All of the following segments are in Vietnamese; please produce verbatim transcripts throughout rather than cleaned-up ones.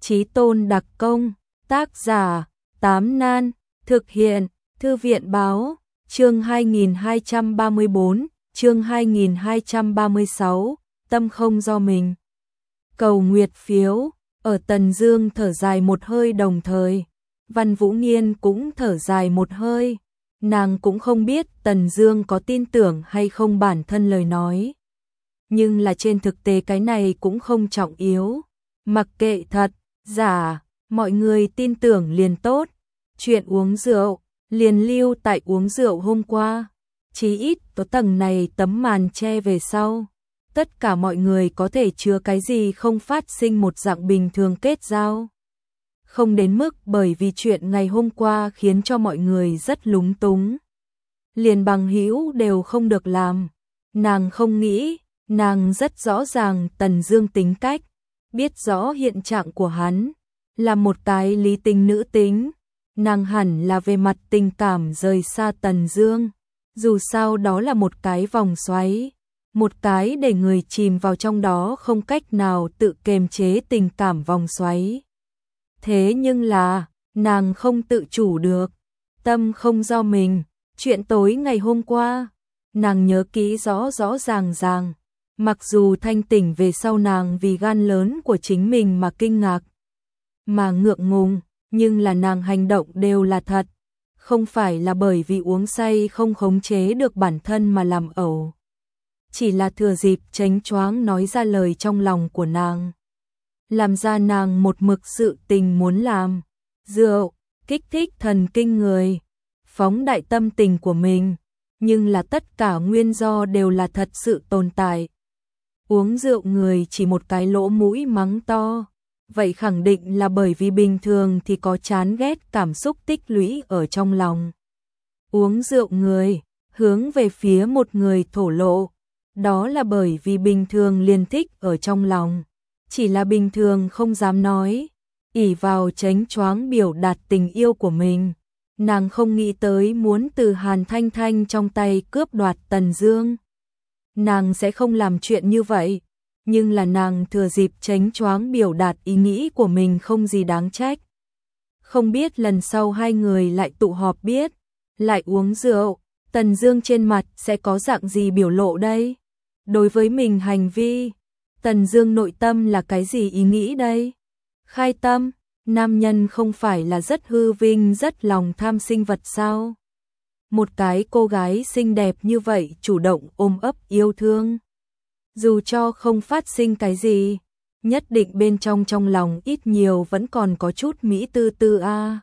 Chí tôn đặc công, tác giả, Tám Nan, thực hiện, Thư viện báo, chương hai nghìn hai trăm ba mươi bốn, chương hai nghìn hai trăm ba mươi sáu, tâm không do mình. Cầu nguyệt phiếu, ở Tần Dương thở dài một hơi đồng thời, Văn Vũ Nghiên cũng thở dài một hơi, nàng cũng không biết Tần Dương có tin tưởng hay không bản thân lời nói. Nhưng là trên thực tế cái này cũng không trọng yếu, mặc kệ thật, giả, mọi người tin tưởng liền tốt. Chuyện uống rượu, liền lưu tại uống rượu hôm qua, chí ít có tầng này tấm màn che về sau. Tất cả mọi người có thể chứa cái gì không phát sinh một dạng bình thường kết giao. Không đến mức bởi vì chuyện ngày hôm qua khiến cho mọi người rất lúng túng. Liền bằng hữu đều không được làm. Nàng không nghĩ, nàng rất rõ ràng Tần Dương tính cách, biết rõ hiện trạng của hắn, là một cái lý tính nữ tính. Nàng hẳn là về mặt tình cảm rời xa Tần Dương, dù sao đó là một cái vòng xoáy, một cái để người chìm vào trong đó không cách nào tự kiềm chế tình cảm vòng xoáy. Thế nhưng là, nàng không tự chủ được, tâm không do mình, chuyện tối ngày hôm qua, nàng nhớ kỹ rõ rõ ràng ràng, mặc dù thanh tỉnh về sau nàng vì gan lớn của chính mình mà kinh ngạc, mà ngượng ngùng, nhưng là nàng hành động đều là thật, không phải là bởi vì uống say không khống chế được bản thân mà làm ẩu. Chỉ là thừa dịp chánh choáng nói ra lời trong lòng của nàng, làm ra nàng một mực sự tình muốn làm. Rượu, kích thích thần kinh người, phóng đại tâm tình của mình, nhưng là tất cả nguyên do đều là thật sự tồn tại. Uống rượu người chỉ một cái lỗ mũi mắng to, vậy khẳng định là bởi vì bình thường thì có chán ghét cảm xúc tích lũy ở trong lòng. Uống rượu người, hướng về phía một người thổ lộ, đó là bởi vì bình thường liền thích ở trong lòng, chỉ là bình thường không dám nói, ỷ vào chánh choáng biểu đạt tình yêu của mình. Nàng không nghĩ tới muốn từ Hàn Thanh Thanh trong tay cướp đoạt Tần Dương. Nàng sẽ không làm chuyện như vậy, nhưng là nàng thừa dịp chánh choáng biểu đạt ý nghĩ của mình không gì đáng trách. Không biết lần sau hai người lại tụ họp biết, lại uống rượu, Tần Dương trên mặt sẽ có dạng gì biểu lộ đây? Đối với mình hành vi, Tần Dương nội tâm là cái gì ý nghĩ đây? Khai tâm, nam nhân không phải là rất hư vinh rất lòng tham sinh vật sao? Một cái cô gái xinh đẹp như vậy chủ động ôm ấp yêu thương, dù cho không phát sinh cái gì, nhất định bên trong trong lòng ít nhiều vẫn còn có chút mỹ tư tư a. À.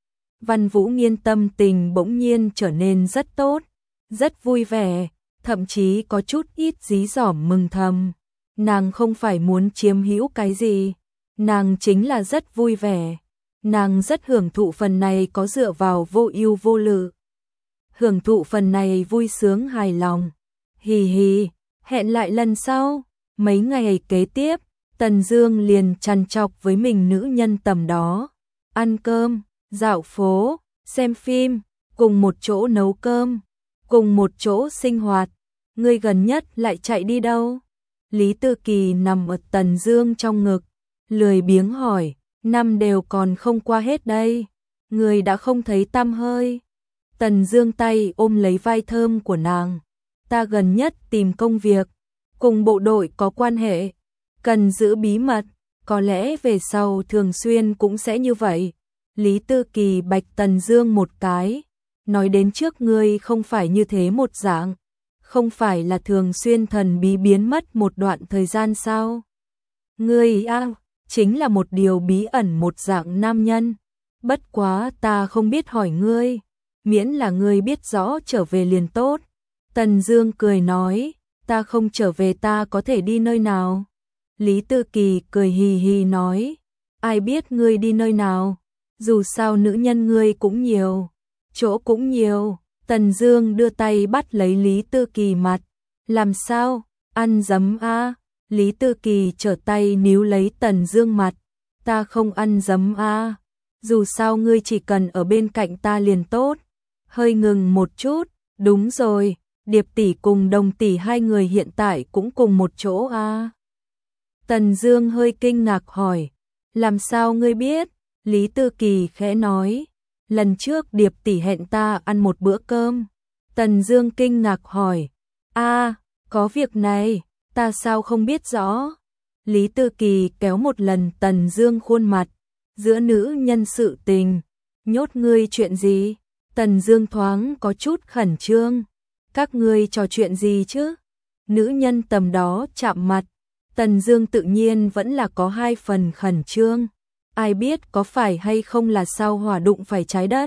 Văn Vũ Nghiên tâm tình bỗng nhiên trở nên rất tốt, rất vui vẻ, thậm chí có chút ít dí dỏm mừng thầm. Nàng không phải muốn chiếm hữu cái gì, nàng chính là rất vui vẻ, nàng rất hưởng thụ phần này có dựa vào vô ưu vô lự. Hưởng thụ phần này vui sướng hài lòng. Hì hì, hẹn lại lần sau. Mấy ngày kế tiếp, Tần Dương liền trằn trọc với mình nữ nhân tầm đó, ăn cơm, dạo phố, xem phim, cùng một chỗ nấu cơm, cùng một chỗ sinh hoạt. Ngươi gần nhất lại chạy đi đâu? Lý Tư Kỳ nằm ở Tần Dương trong ngực, lười biếng hỏi, năm đều còn không qua hết đây, ngươi đã không thấy tăm hơi. Tần Dương tay ôm lấy vai thơm của nàng, ta gần nhất tìm công việc, cùng bộ đội có quan hệ, cần giữ bí mật, có lẽ về sau thường xuyên cũng sẽ như vậy. Lý Tư Kỳ bạch Tần Dương một cái, nói đến trước ngươi không phải như thế một dạng, không phải là thường xuyên thần bí biến mất một đoạn thời gian sao? Ngươi a, à, chính là một điều bí ẩn một dạng nam nhân, bất quá ta không biết hỏi ngươi, miễn là ngươi biết rõ trở về liền tốt. Tần Dương cười nói, ta không trở về ta có thể đi nơi nào? Lý Tư Kỳ cười hì hì nói, ai biết ngươi đi nơi nào, dù sao nữ nhân ngươi cũng nhiều, chỗ cũng nhiều. Tần Dương đưa tay bắt lấy Lý Tư Kỳ mặt, làm sao, ăn dấm a? À? Lý Tư Kỳ trở tay níu lấy Tần Dương mặt, ta không ăn dấm a, à? Dù sao ngươi chỉ cần ở bên cạnh ta liền tốt. Hơi ngừng một chút, đúng rồi, Điệp tỷ cùng Đồng tỷ hai người hiện tại cũng cùng một chỗ a. À? Tần Dương hơi kinh ngạc hỏi, Làm sao ngươi biết? Lý Tư Kỳ khẽ nói. Lần trước Điệp tỷ hẹn ta ăn một bữa cơm. Tần Dương kinh ngạc hỏi. A, có việc này, ta sao không biết rõ? Lý Tư Kỳ kéo một lần Tần Dương khuôn mặt. Giữa nữ nhân sự tình, nhốt ngươi chuyện gì? Tần Dương thoáng có chút khẩn trương. Các ngươi trò chuyện gì chứ? Nữ nhân tầm đó chạm mặt. Tần Dương tự nhiên vẫn là có hai phần khẩn trương. Ai biết có phải hay không là sao hỏa đụng phải trái đất.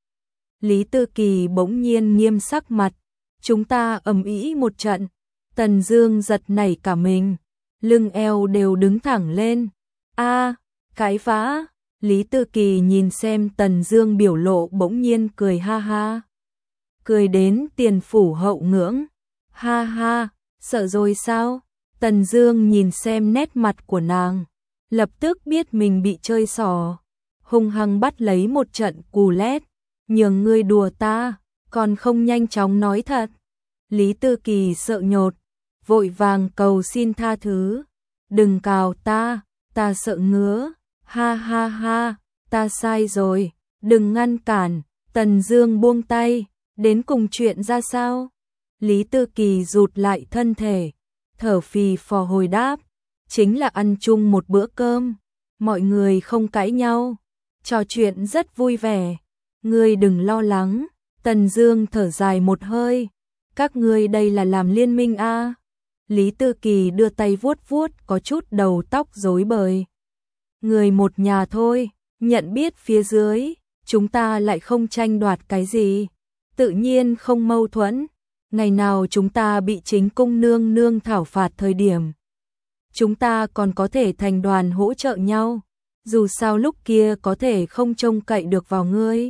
Lý Tư Kỳ bỗng nhiên nghiêm sắc mặt. Chúng ta ầm ĩ một trận. Tần Dương giật nảy cả mình. Lưng eo đều đứng thẳng lên. A, cái vã. Lý Tư Kỳ nhìn xem Tần Dương biểu lộ bỗng nhiên cười ha ha. Cười đến tiền phủ hậu ngưỡng. Ha ha, sợ rồi sao? Tần Dương nhìn xem nét mặt của nàng, lập tức biết mình bị chơi xỏ, hung hăng bắt lấy một trận cù lét, nhường ngươi đùa ta, còn không nhanh chóng nói thật. Lý Tư Kỳ sợ nhột, vội vàng cầu xin tha thứ, đừng cào ta, ta sợ ngứa, ha ha ha, ta sai rồi, đừng ngăn cản. Tần Dương buông tay, đến cùng chuyện ra sao? Lý Tư Kỳ rụt lại thân thể, thở phì phò hồi đáp, chính là ăn chung một bữa cơm, mọi người không cãi nhau, trò chuyện rất vui vẻ, ngươi đừng lo lắng. Tần Dương thở dài một hơi, các ngươi đây là làm liên minh a? À? Lý Tư Kỳ đưa tay vuốt vuốt có chút đầu tóc rối bời. Người một nhà thôi, nhận biết phía dưới, chúng ta lại không tranh đoạt cái gì, tự nhiên không mâu thuẫn. Ngày nào chúng ta bị chính cung nương nương thảo phạt thời điểm, chúng ta còn có thể thành đoàn hỗ trợ nhau, dù sao lúc kia có thể không trông cậy được vào ngươi.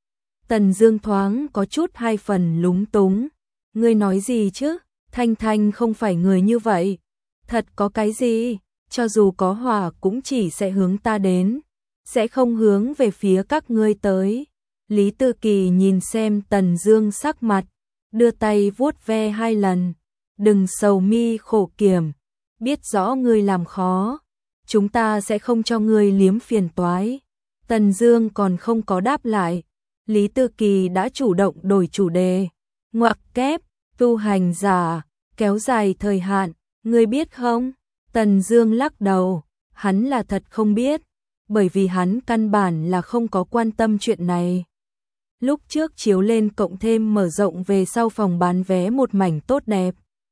Tần Dương thoáng có chút hai phần lúng túng, ngươi nói gì chứ? Thanh Thanh không phải người như vậy. Thật có cái gì, cho dù có hỏa cũng chỉ sẽ hướng ta đến, sẽ không hướng về phía các ngươi tới. Lý Tư Kỳ nhìn xem Tần Dương sắc mặt, đưa tay vuốt ve hai lần. Đừng sầu mi khổ kiểm, biết rõ ngươi làm khó, chúng ta sẽ không cho ngươi liếm phiền toái. Tần Dương còn không có đáp lại, Lý Tư Kỳ đã chủ động đổi chủ đề. Ngoặc kép, tu hành giả, kéo dài thời hạn, ngươi biết không? Tần Dương lắc đầu, hắn là thật không biết, bởi vì hắn căn bản là không có quan tâm chuyện này. Lúc trước chiếu lên cộng thêm mở rộng về sau phòng bán vé một mảnh tốt đẹp.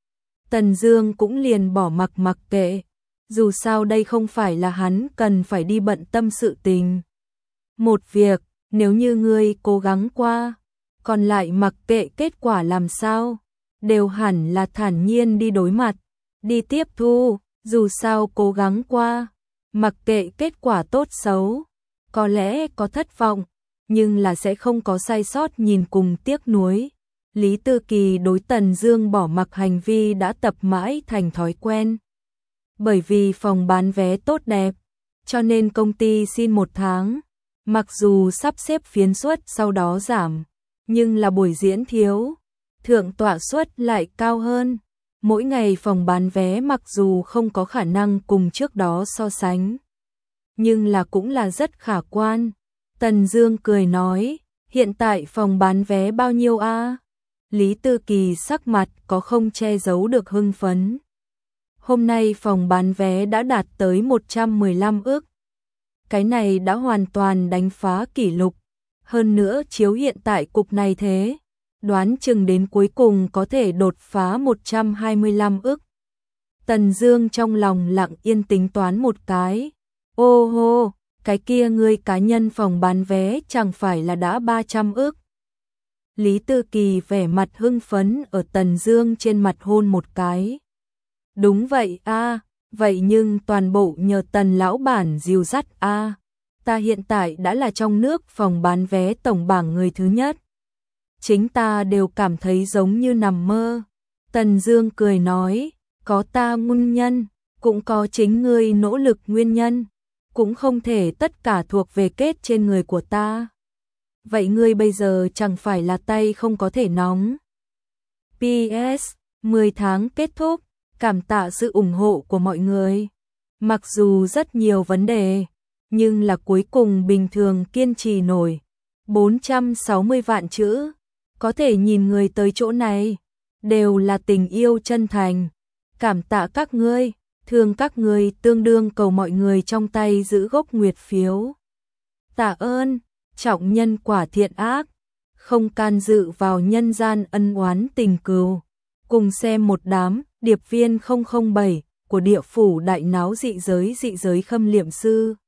Tần Dương cũng liền bỏ mặc mặc kệ, dù sao đây không phải là hắn cần phải đi bận tâm sự tình. Một việc, nếu như ngươi cố gắng qua, còn lại mặc kệ kết quả làm sao, đều hẳn là thản nhiên đi đối mặt, đi tiếp thu, dù sao cố gắng qua, mặc kệ kết quả tốt xấu, có lẽ có thất vọng, nhưng là sẽ không có sai sót nhìn cùng tiếc nuối. Lý Tư Kỳ đối Tần Dương bỏ mặc hành vi đã tập mãi thành thói quen. Bởi vì phòng bán vé tốt đẹp, cho nên công ty xin một tháng, mặc dù sắp xếp phiến suất sau đó giảm, nhưng là buổi diễn thiếu, thượng tọa suất lại cao hơn. Mỗi ngày phòng bán vé mặc dù không có khả năng cùng trước đó so sánh, nhưng là cũng là rất khả quan. Tần Dương cười nói, hiện tại phòng bán vé bao nhiêu a? À? Lý Tư Kỳ sắc mặt có không che giấu được hưng phấn. Hôm nay phòng bán vé đã đạt tới một trăm mười lăm ức. Cái này đã hoàn toàn đánh phá kỷ lục. Hơn nữa chiếu hiện tại cục này thế, đoán chừng đến cuối cùng có thể đột phá một trăm hai mươi lăm ức. Tần Dương trong lòng lặng yên tính toán một cái. Ô hô, cái kia ngươi cá nhân phòng bán vé chẳng phải là đã ba trăm ức. Lý Tư Kỳ vẻ mặt hưng phấn ở Tần Dương trên mặt hôn một cái. Đúng vậy a, à, vậy nhưng toàn bộ nhờ Tần lão bản dìu dắt a. À. Ta hiện tại đã là trong nước phòng bán vé tổng bảng người thứ nhất. Chính ta đều cảm thấy giống như nằm mơ. Tần Dương cười nói, có ta nguyên nhân, cũng có chính ngươi nỗ lực nguyên nhân, cũng không thể tất cả thuộc về kết trên người của ta. Vậy ngươi bây giờ chẳng phải là tay không có thể nóng. pê ét, mười tháng kết thúc, cảm tạ sự ủng hộ của mọi người. Mặc dù rất nhiều vấn đề, nhưng là cuối cùng bình thường kiên trì nổi. bốn trăm sáu mươi vạn chữ, có thể nhìn người tới chỗ này, đều là tình yêu chân thành. Cảm tạ các ngươi, thương các ngươi tương đương cầu mọi người trong tay giữ gốc nguyệt phiếu. Tạ ơn, trọng nhân quả thiện ác, không can dự vào nhân gian ân oán tình cừu. Cùng xem một đám, điệp viên không không bảy của địa phủ đại náo dị giới dị giới khâm liệm sư.